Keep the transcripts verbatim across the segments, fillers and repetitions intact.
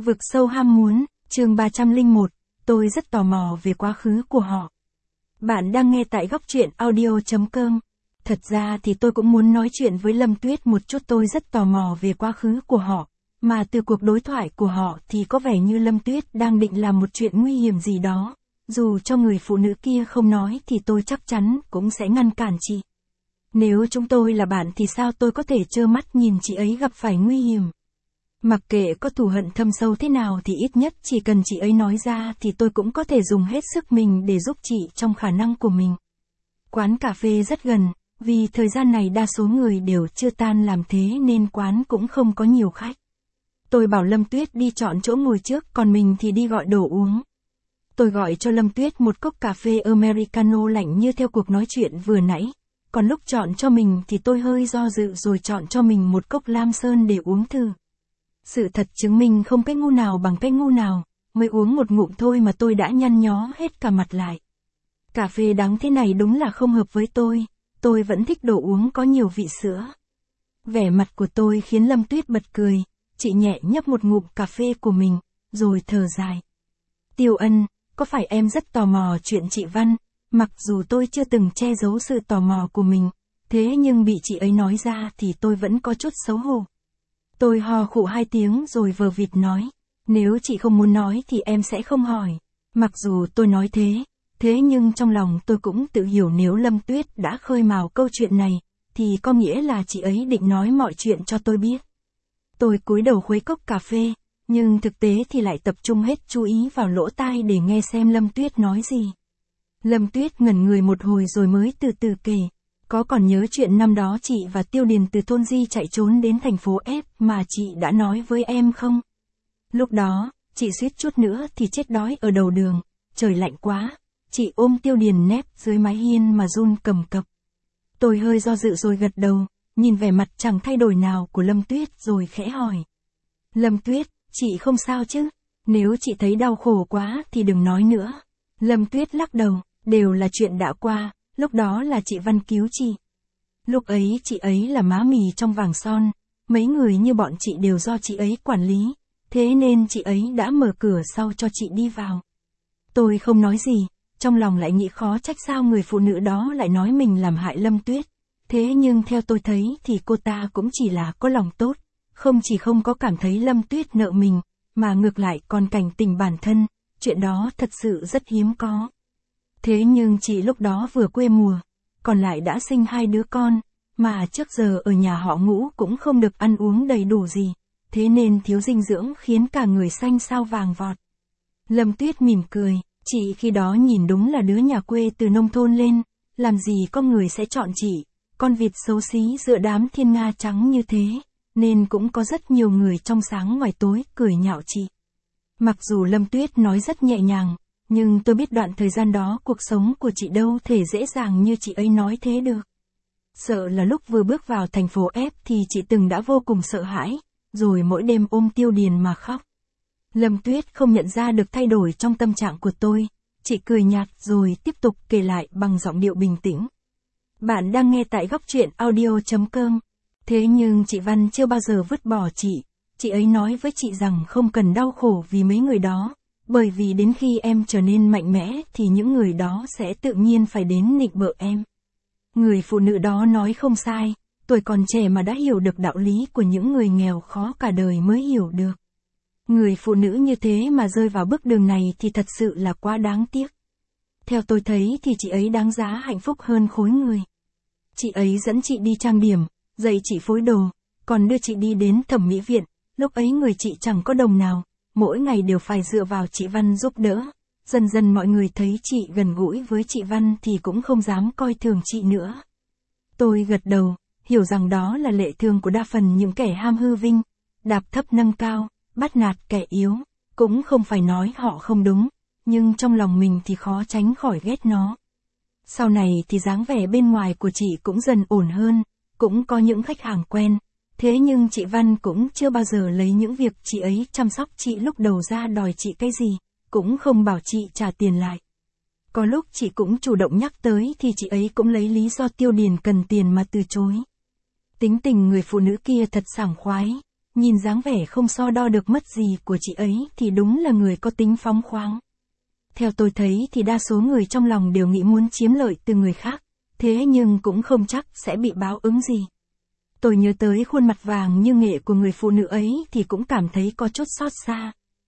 Vực sâu ham muốn, chương ba trăm lẻ một, tôi rất tò mò về quá khứ của họ. Bạn đang nghe tại góc truyện audio chấm com. Thật ra thì tôi cũng muốn nói chuyện với Lâm Tuyết một chút, tôi rất tò mò về quá khứ của họ, mà từ cuộc đối thoại của họ thì có vẻ như Lâm Tuyết đang định làm một chuyện nguy hiểm gì đó. Dù cho người phụ nữ kia không nói thì tôi chắc chắn cũng sẽ ngăn cản chị. Nếu chúng tôi là bạn thì sao tôi có thể trơ mắt nhìn chị ấy gặp phải nguy hiểm. Mặc kệ có thù hận thâm sâu thế nào thì ít nhất chỉ cần chị ấy nói ra thì tôi cũng có thể dùng hết sức mình để giúp chị trong khả năng của mình. Quán cà phê rất gần, vì thời gian này đa số người đều chưa tan làm thế nên quán cũng không có nhiều khách. Tôi bảo Lâm Tuyết đi chọn chỗ ngồi trước, còn mình thì đi gọi đồ uống. Tôi gọi cho Lâm Tuyết một cốc cà phê Americano lạnh như theo cuộc nói chuyện vừa nãy. Còn lúc chọn cho mình thì tôi hơi do dự rồi chọn cho mình một cốc Lam Sơn để uống thử. Sự thật chứng minh không cái ngu nào bằng cái ngu nào, mới uống một ngụm thôi mà tôi đã nhăn nhó hết cả mặt lại. Cà phê đắng thế này đúng là không hợp với tôi, tôi vẫn thích đồ uống có nhiều vị sữa. Vẻ mặt của tôi khiến Lâm Tuyết bật cười, chị nhẹ nhấp một ngụm cà phê của mình, rồi thở dài. Tiêu Ân, có phải em rất tò mò chuyện chị Văn? Mặc dù tôi chưa từng che giấu sự tò mò của mình, thế nhưng bị chị ấy nói ra thì tôi vẫn có chút xấu hổ. Tôi hò khụ hai tiếng rồi vờ vịt nói, nếu chị không muốn nói thì em sẽ không hỏi. Mặc dù tôi nói thế, thế nhưng trong lòng tôi cũng tự hiểu nếu Lâm Tuyết đã khơi mào câu chuyện này, thì có nghĩa là chị ấy định nói mọi chuyện cho tôi biết. Tôi cúi đầu khuấy cốc cà phê, nhưng thực tế thì lại tập trung hết chú ý vào lỗ tai để nghe xem Lâm Tuyết nói gì. Lâm Tuyết ngẩn người một hồi rồi mới từ từ kể. Có còn nhớ chuyện năm đó chị và Tiêu Điền từ thôn Di chạy trốn đến thành phố F mà chị đã nói với em không? Lúc đó, chị suýt chút nữa thì chết đói ở đầu đường, trời lạnh quá, chị ôm Tiêu Điền nép dưới mái hiên mà run cầm cập. Tôi hơi do dự rồi gật đầu, nhìn vẻ mặt chẳng thay đổi nào của Lâm Tuyết rồi khẽ hỏi. Lâm Tuyết, chị không sao chứ? Nếu chị thấy đau khổ quá thì đừng nói nữa. Lâm Tuyết lắc đầu, đều là chuyện đã qua. Lúc đó là chị Văn cứu chị. Lúc ấy chị ấy là má mì trong vàng son, mấy người như bọn chị đều do chị ấy quản lý, thế nên chị ấy đã mở cửa sau cho chị đi vào. Tôi không nói gì, trong lòng lại nghĩ khó trách sao người phụ nữ đó lại nói mình làm hại Lâm Tuyết. Thế nhưng theo tôi thấy thì cô ta cũng chỉ là có lòng tốt, không chỉ không có cảm thấy Lâm Tuyết nợ mình, mà ngược lại còn cảnh tình bản thân, chuyện đó thật sự rất hiếm có. Thế nhưng chị lúc đó vừa quê mùa, còn lại đã sinh hai đứa con, mà trước giờ ở nhà họ Ngũ cũng không được ăn uống đầy đủ gì, thế nên thiếu dinh dưỡng khiến cả người xanh xao vàng vọt. Lâm Tuyết mỉm cười, chị khi đó nhìn đúng là đứa nhà quê từ nông thôn lên, làm gì có người sẽ chọn chị, con vịt xấu xí giữa đám thiên nga trắng như thế, nên cũng có rất nhiều người trong sáng ngoài tối cười nhạo chị. Mặc dù Lâm Tuyết nói rất nhẹ nhàng, nhưng tôi biết đoạn thời gian đó cuộc sống của chị đâu thể dễ dàng như chị ấy nói thế được. Sợ là lúc vừa bước vào thành phố F thì chị từng đã vô cùng sợ hãi, rồi mỗi đêm ôm Tiêu Điền mà khóc. Lâm Tuyết không nhận ra được thay đổi trong tâm trạng của tôi, chị cười nhạt rồi tiếp tục kể lại bằng giọng điệu bình tĩnh. Bạn đang nghe tại góc truyện audio chấm com. Thế nhưng chị Văn chưa bao giờ vứt bỏ chị, chị ấy nói với chị rằng không cần đau khổ vì mấy người đó. Bởi vì đến khi em trở nên mạnh mẽ thì những người đó sẽ tự nhiên phải đến nịnh bợ em. Người phụ nữ đó nói không sai, tuổi còn trẻ mà đã hiểu được đạo lý của những người nghèo khó cả đời mới hiểu được. Người phụ nữ như thế mà rơi vào bước đường này thì thật sự là quá đáng tiếc. Theo tôi thấy thì chị ấy đáng giá hạnh phúc hơn khối người. Chị ấy dẫn chị đi trang điểm, dạy chị phối đồ, còn đưa chị đi đến thẩm mỹ viện, lúc ấy người chị chẳng có đồng nào. Mỗi ngày đều phải dựa vào chị Văn giúp đỡ, dần dần mọi người thấy chị gần gũi với chị Văn thì cũng không dám coi thường chị nữa. Tôi gật đầu, hiểu rằng đó là lệ thường của đa phần những kẻ ham hư vinh, đạp thấp nâng cao, bắt nạt kẻ yếu, cũng không phải nói họ không đúng, nhưng trong lòng mình thì khó tránh khỏi ghét nó. Sau này thì dáng vẻ bên ngoài của chị cũng dần ổn hơn, cũng có những khách hàng quen. Thế nhưng chị Văn cũng chưa bao giờ lấy những việc chị ấy chăm sóc chị lúc đầu ra đòi chị cái gì, cũng không bảo chị trả tiền lại. Có lúc chị cũng chủ động nhắc tới thì chị ấy cũng lấy lý do Tiêu Điền cần tiền mà từ chối. Tính tình người phụ nữ kia thật sảng khoái, nhìn dáng vẻ không so đo được mất gì của chị ấy thì đúng là người có tính phóng khoáng. Theo tôi thấy thì đa số người trong lòng đều nghĩ muốn chiếm lợi từ người khác, thế nhưng cũng không chắc sẽ bị báo ứng gì. Tôi nhớ tới khuôn mặt vàng như nghệ của người phụ nữ ấy thì cũng cảm thấy có chút xót xa.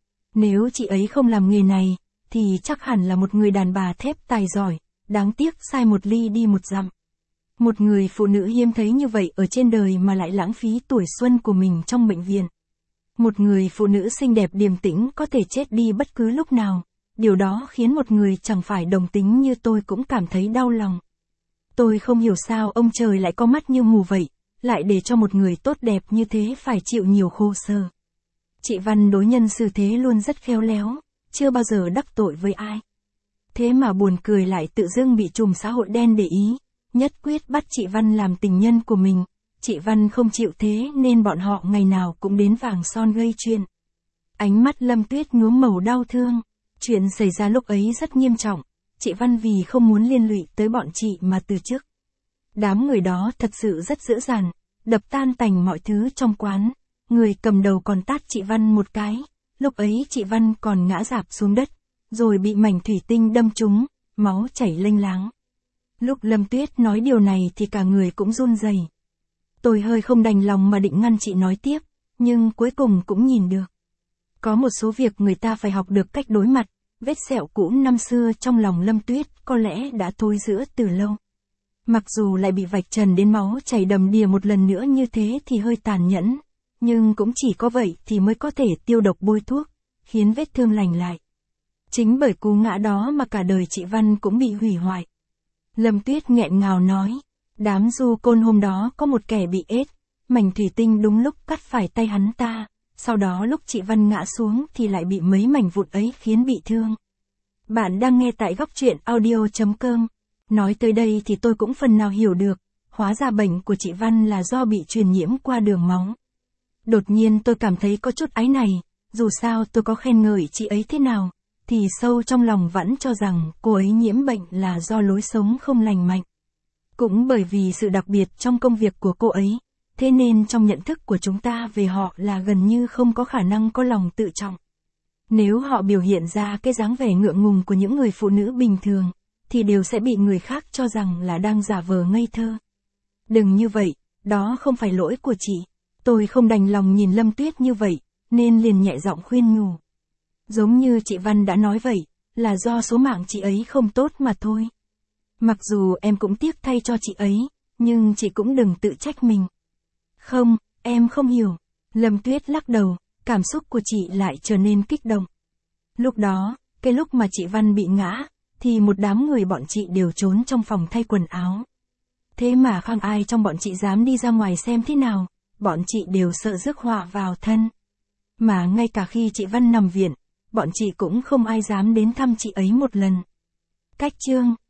Nếu chị ấy không làm nghề này, thì chắc hẳn là một người đàn bà thép tài giỏi, đáng tiếc sai một ly đi một dặm. Một người phụ nữ hiếm thấy như vậy ở trên đời mà lại lãng phí tuổi xuân của mình trong bệnh viện. Một người phụ nữ xinh đẹp điềm tĩnh có thể chết đi bất cứ lúc nào, điều đó khiến một người chẳng phải đồng tính như tôi cũng cảm thấy đau lòng. Tôi không hiểu sao ông trời lại có mắt như mù vậy, lại để cho một người tốt đẹp như thế phải chịu nhiều khổ sở. Chị Văn đối nhân xử thế luôn rất khéo léo, chưa bao giờ đắc tội với ai. Thế mà buồn cười lại tự dưng bị trùm xã hội đen để ý, nhất quyết bắt chị Văn làm tình nhân của mình. Chị Văn không chịu thế nên bọn họ ngày nào cũng đến vàng son gây chuyện. Ánh mắt Lâm Tuyết nhuốm màu đau thương. Chuyện xảy ra lúc ấy rất nghiêm trọng, chị Văn vì không muốn liên lụy tới bọn chị mà từ chức. Đám người đó thật sự rất dữ dằn, đập tan tành mọi thứ trong quán. Người cầm đầu còn tát chị Văn một cái, lúc ấy chị Văn còn ngã rạp xuống đất, rồi bị mảnh thủy tinh đâm trúng, máu chảy lênh láng. Lúc Lâm Tuyết nói điều này thì cả người cũng run rẩy. Tôi hơi không đành lòng mà định ngăn chị nói tiếp, nhưng cuối cùng cũng nhìn được. Có một số việc người ta phải học được cách đối mặt, vết sẹo cũ năm xưa trong lòng Lâm Tuyết có lẽ đã thối rữa từ lâu. Mặc dù lại bị vạch trần đến máu chảy đầm đìa một lần nữa như thế thì hơi tàn nhẫn, nhưng cũng chỉ có vậy thì mới có thể tiêu độc bôi thuốc, khiến vết thương lành lại. Chính bởi cú ngã đó mà cả đời chị Văn cũng bị hủy hoại. Lâm Tuyết nghẹn ngào nói, đám du côn hôm đó có một kẻ bị ết, mảnh thủy tinh đúng lúc cắt phải tay hắn ta, sau đó lúc chị Văn ngã xuống thì lại bị mấy mảnh vụn ấy khiến bị thương. Bạn đang nghe tại góc truyện audio chấm com. Nói tới đây thì tôi cũng phần nào hiểu được, hóa ra bệnh của chị Văn là do bị truyền nhiễm qua đường máu. Đột nhiên tôi cảm thấy có chút áy này, dù sao tôi có khen ngợi chị ấy thế nào, thì sâu trong lòng vẫn cho rằng cô ấy nhiễm bệnh là do lối sống không lành mạnh. Cũng bởi vì sự đặc biệt trong công việc của cô ấy, thế nên trong nhận thức của chúng ta về họ là gần như không có khả năng có lòng tự trọng. Nếu họ biểu hiện ra cái dáng vẻ ngượng ngùng của những người phụ nữ bình thường, thì đều sẽ bị người khác cho rằng là đang giả vờ ngây thơ. Đừng như vậy, đó không phải lỗi của chị. Tôi không đành lòng nhìn Lâm Tuyết như vậy, nên liền nhẹ giọng khuyên nhủ. Giống như chị Văn đã nói vậy, là do số mạng chị ấy không tốt mà thôi. Mặc dù em cũng tiếc thay cho chị ấy, nhưng chị cũng đừng tự trách mình. Không, em không hiểu. Lâm Tuyết lắc đầu, cảm xúc của chị lại trở nên kích động. Lúc đó, cái lúc mà chị Văn bị ngã, thì một đám người bọn chị đều trốn trong phòng thay quần áo. Thế mà không ai trong bọn chị dám đi ra ngoài xem thế nào, bọn chị đều sợ rước họa vào thân. Mà ngay cả khi chị Văn nằm viện, bọn chị cũng không ai dám đến thăm chị ấy một lần. Cách chương